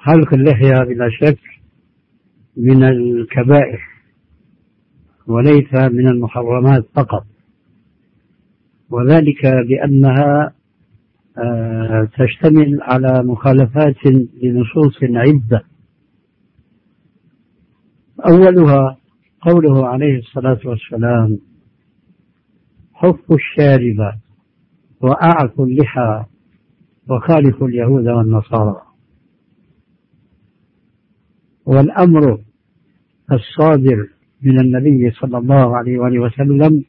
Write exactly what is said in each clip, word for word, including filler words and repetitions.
حلق اللحية بلا شك من الكبائر وليس من المحرمات فقط، وذلك بأنها تشتمل على مخالفات لنصوص عدة. أولها قوله عليه الصلاة والسلام: حفوا الشارب وأعفوا اللحى وخالفوا اليهود والنصارى. والأمر الصادر من النبي صلى الله عليه وآله وسلم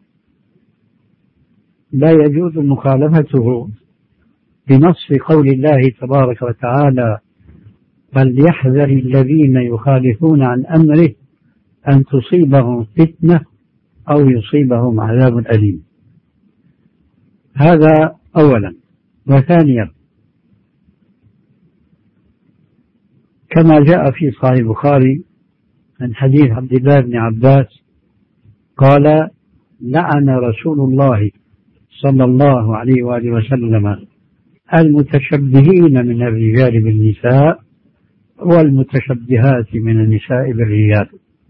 لا يجوز مخالفته بنص قول الله تبارك وتعالى: فليحذر الذين يخالفون عن أمره أن تصيبهم فتنة أو يصيبهم عذاب أليم. هذا أولا. وثانيا، كما جاء في صحيح البخاري من حديث عبد الله بن عباس قال: لعن رسول الله صلى الله عليه وآله وسلم المتشبهين من الرجال بالنساء والمتشبهات من النساء بالرجال.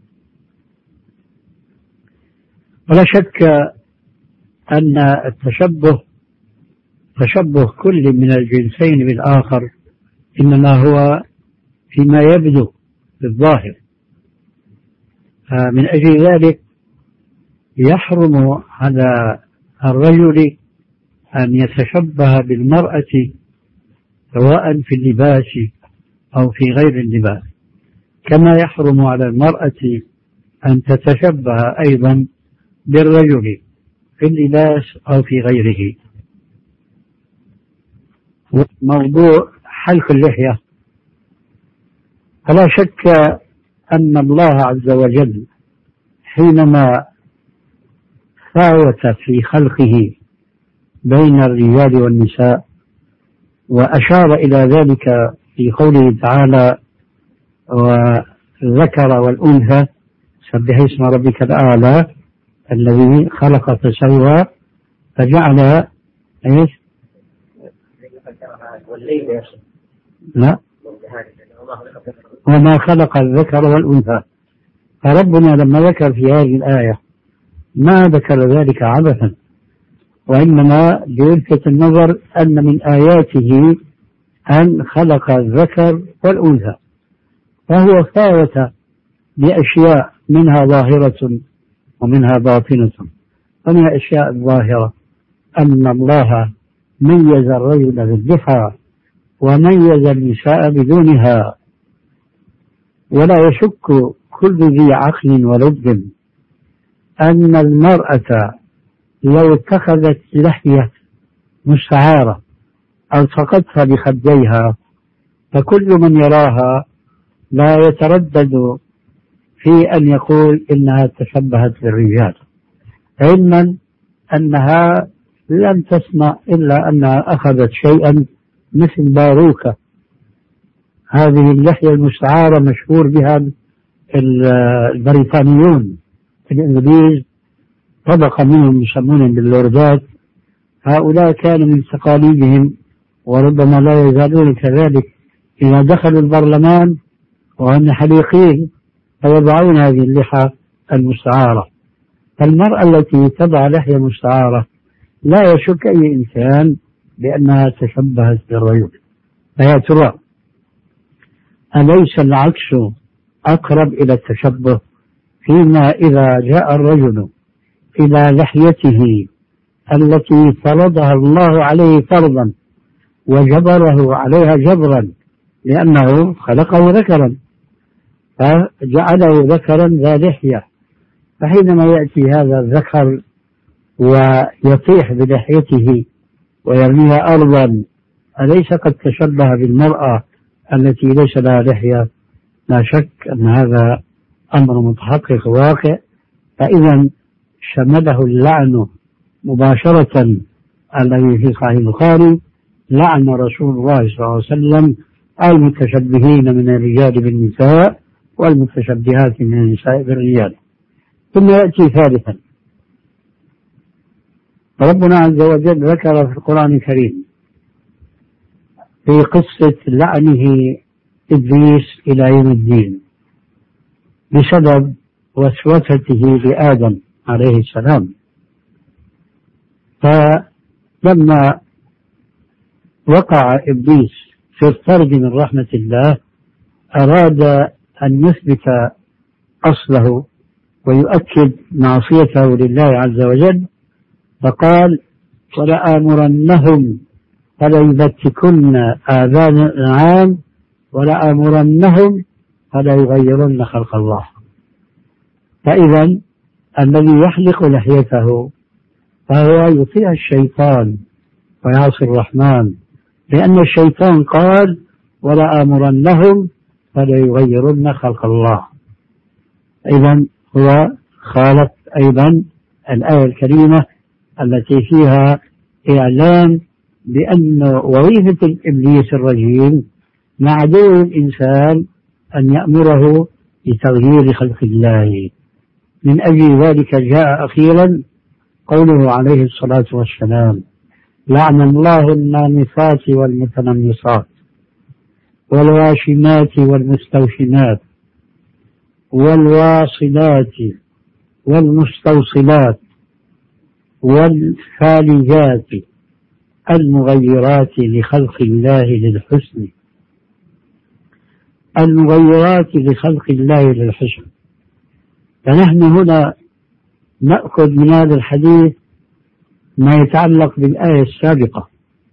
ولا شك أن التشبه تشبه كل من الجنسين بالآخر إنما هو فيما يبدو بالظاهر، من أجل ذلك يحرم على الرجل أن يتشبه بالمرأة سواء في اللباس أو في غير اللباس، كما يحرم على المرأة أن تتشبه أيضا بالرجل في اللباس أو في غيره. موضوع حلق اللحية، فلا شك أن الله عز وجل حينما فاوت في خلقه بين الرجال والنساء وأشار إلى ذلك في قوله تعالى: والذكر والأنثى سبح اسم ربك الأعلى الذي خلق فسوى، فجعل ايش؟ لا، وما خلق الذكر والأنثى. فربنا لما ذكر في هذه الآية ما ذكر ذلك عبثا، وإنما ليلفت النظر أن من آياته أن خلق الذكر والأنثى، فهو فاوت بأشياء منها ظاهرة ومنها باطنة. ومن الأشياء الظاهرة أن الله ميز الرجل بالضحى وميز النساء بدونها، ولا يشك كل ذي عقل ولب أن المرأة لو اتخذت لحية مستعارة ألصقتها بخديها فكل من يراها لا يتردد في أن يقول إنها تشبهت بالرجال، علما أنها لم تصنع إلا أنها أخذت شيئا مثل باروكة. هذه اللحية المستعارة مشهور بها البريطانيون الإنجليز، طبقة منهم يسمونهم باللوردات. هؤلاء كانوا من تقاليدهم وربما لا يزالون كذلك إذا دخلوا البرلمان وهم حليقين فيضعون هذه اللحى المستعارة. فالمرأة التي تضع لحية مستعارة لا يشك أي إنسان بأنها تشبهت بالرجل. فيا ترى أليس العكس أقرب إلى التشبه؟ فيما إذا جاء الرجل إلى لحيته التي فرضها الله عليه فرضا وجبره عليها جبرا لأنه خلقه ذكرا فجعله ذكرا ذا لحية، فحينما يأتي هذا الذكر ويطيح بلحيته ويرميها أرضا أليس قد تشبه بالمرأة التي ليس لها لحية؟ لا شك أن هذا أمر متحقق واقع. فإذا شمله اللعن مباشرة الذي في صحيح البخاري: لعن رسول الله صلى الله عليه وسلم المتشبهين من الرجال بالنساء والمتشبهات من النساء بالرجال. ثم يأتي ثالثا: ربنا عز وجل ذكر في القرآن الكريم في قصة لعنه إبليس إلى يوم الدين بسبب وسوسته لآدم عليه السلام. فلما وقع إبليس في الطرد من رحمة الله أراد أن يثبت أصله ويؤكد معصيته لله عز وجل، فقال: ولآمرنهم فليبتكن آذان الأنعام ولآمرنهم فليغيرن خلق الله. فإذا الذي يحلق لحيته فهو يطيع الشيطان ويعصي الرحمن، لأن الشيطان قال: ولآمرنهم فليغيرن خلق الله. إذا هو خالف أيضا الآية الكريمة التي فيها إعلان بأن وظيفة الإبليس الرجيم مع عدو الإنسان أن يأمره بتغيير خلق الله. من أجل ذلك جاء أخيرا قوله عليه الصلاة والسلام: لعن الله النامصات والمتنمصات والواشمات والمستوشمات والواصلات والمستوصلات والفالجات المغيرات لخلق الله للحسن. المغيرات لخلق الله للحسن. فنحن هنا نأخذ من هذا الحديث ما يتعلق بالآية السابقة: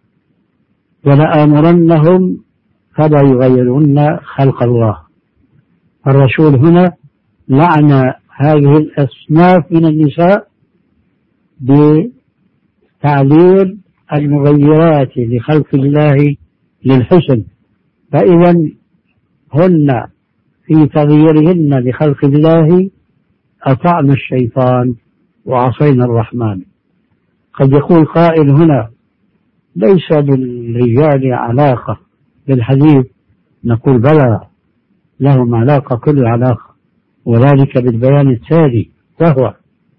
ولآمرنهم فلا يغيرن خلق الله. الرسول هنا لعن هذه الأصناف من النساء بتعليل المغيرات لخلق الله للحسن، فإذا هن في تغييرهن لخلق الله أطعن الشيطان وعصينا الرحمن. قد يقول قائل هنا: ليس للرجال علاقة بالحديث. نقول: بلى، لهم علاقة، كل علاقة، وذلك بالبيان التالي، وهو: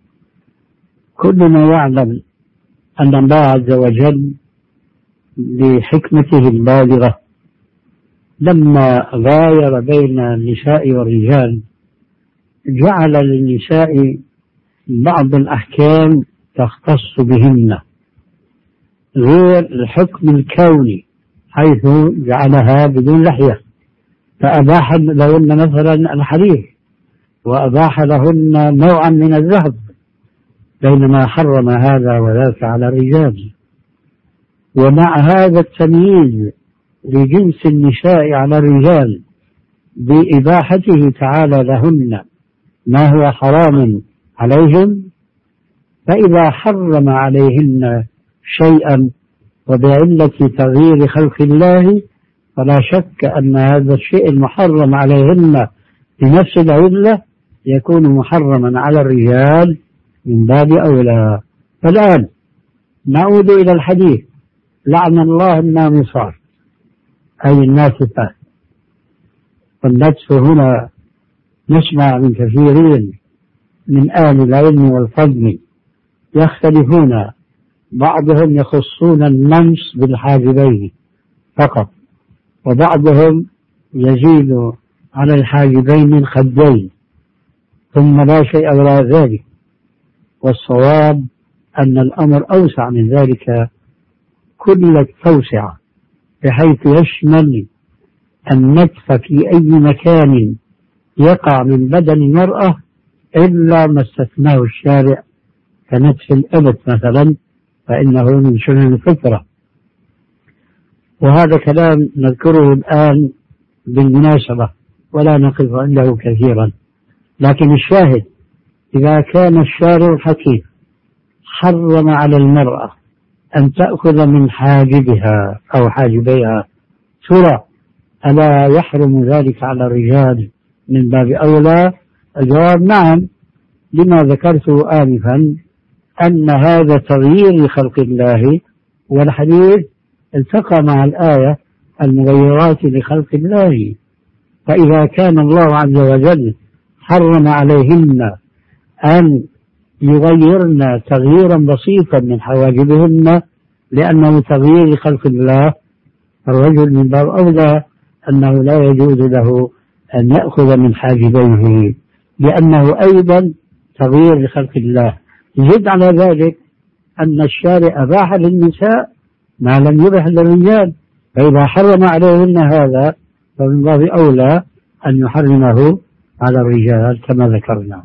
كلنا يعلم أن الله عز وجل بحكمته البالغة لما غاير بين النساء والرجال جعل للنساء بعض الأحكام تختص بهن غير الحكم الكوني، حيث جعلها بدون لحية، فأباح لهن مثلا الحرير وأباح لهن نوعا من الذهب، بينما حرم هذا وذاك على الرجال. ومع هذا التمييز لجنس النساء على الرجال بإباحته تعالى لهن ما هو حرام عليهم، فإذا حرم عليهن شيئا وبعلة تغيير خلق الله فلا شك أن هذا الشيء المحرم عليهن بنفس العلة يكون محرما على الرجال من باب أولى. فالآن نعود إلى الحديث: لعن الله النامصات أي الناتفات. والنتف هنا نسمع من كثيرين من أهل العلم والفضل يختلفون، بعضهم يخصون النمس بالحاجبين فقط، وبعضهم يزيد على الحاجبين الخدين، ثم لا شيء وراء ذلك. والصواب أن الأمر أوسع من ذلك كل التوسعة، بحيث يشمل النتف في أي مكان يقع من بدن المرأة إلا ما استثناه الشارع كنتف الإبط مثلا، فإنه من سنن الفطرة. وهذا كلام نذكره الآن بالمناسبة ولا نقف عنده كثيرا، لكن الشاهد: إذا كان الشارع الحكيم حرم على المرأة أن تأخذ من حاجبها أو حاجبيها، ترى ألا يحرم ذلك على الرجال من باب أولى؟ الجواب: نعم، لما ذكرته آنفا أن هذا تغيير لخلق الله، والحديث التقى مع الآية المغيرات لخلق الله. فإذا كان الله عز وجل حرم عليهن أن يغيرن تغييرا بسيطا من حواجبهن لأنه تغيير لخلق الله، الرجل من باب أولى أنه لا يجوز له أن يأخذ من حاجبيه، لأنه أيضا تغيير لخلق الله. زد على ذلك أن الشارع أباح للنساء ما لم يبح للرجال، فإذا حرم عليهن هذا فمن باب أولى أن يحرمه على الرجال كما ذكرنا.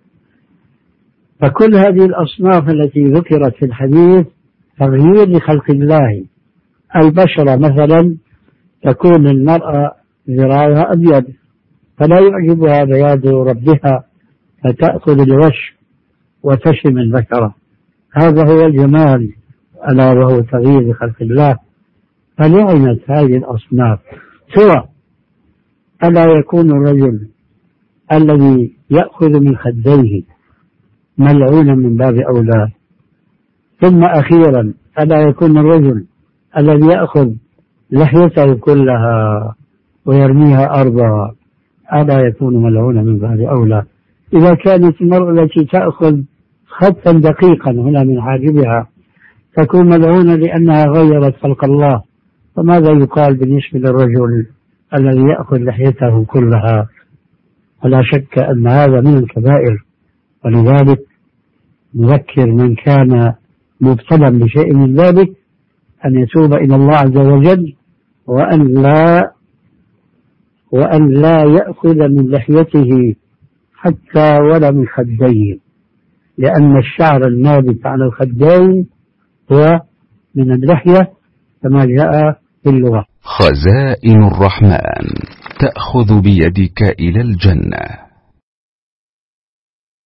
فكل هذه الأصناف التي ذكرت في الحديث تغيير لخلق الله. البشرة مثلا تكون المرأة ذراعها أبيض فلا يعجبها بياض ربها فتأخذ الوش وتشم الذكرة، هذا هو الجمال ألا وهو تغيير لخلق الله. فلعنت هذه الأصناف. سوى ألا يكون الرجل الذي يأخذ من خديه ملعونا من باب أولى. ثم أخيرا ألا يكون الرجل الذي يأخذ لحيته كلها ويرميها أرضا ألا يكون ملعونا من باب أولى. إذا كانت المرأة التي تأخذ خطا دقيقا هنا من حاجبها تكون ملعونة لأنها غيرت خلق الله، فماذا يقال بالنسبة للرجل الذي يأخذ لحيته كلها؟ ولا شك أن هذا من الكبائر. ولذلك نذكر من كان مبتلا بشيء من ذلك أن يتوب إلى الله عز وجل، وأن لا وأن لا يأخذ من لحيته حتى ولا من خديه، لأن الشعر النابت على الخدين هو من اللحية كما جاء في اللغة. خزائن الرحمن تأخذ بيدك إلى الجنة.